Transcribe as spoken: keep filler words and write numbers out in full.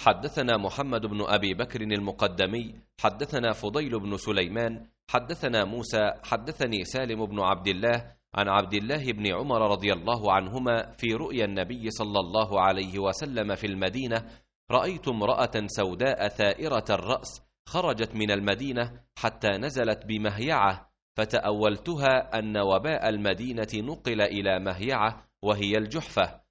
حدثنا محمد بن أبي بكر المقدمي حدثنا فضيل بن سليمان حدثنا موسى حدثني سالم بن عبد الله عن عبد الله بن عمر رضي الله عنهما في رؤيا النبي صلى الله عليه وسلم في المدينة: رأيت امرأة سوداء ثائرة الرأس خرجت من المدينة حتى نزلت بمهيعة، فتأولتها أن وباء المدينة نقل إلى مهيعة وهي الجحفة،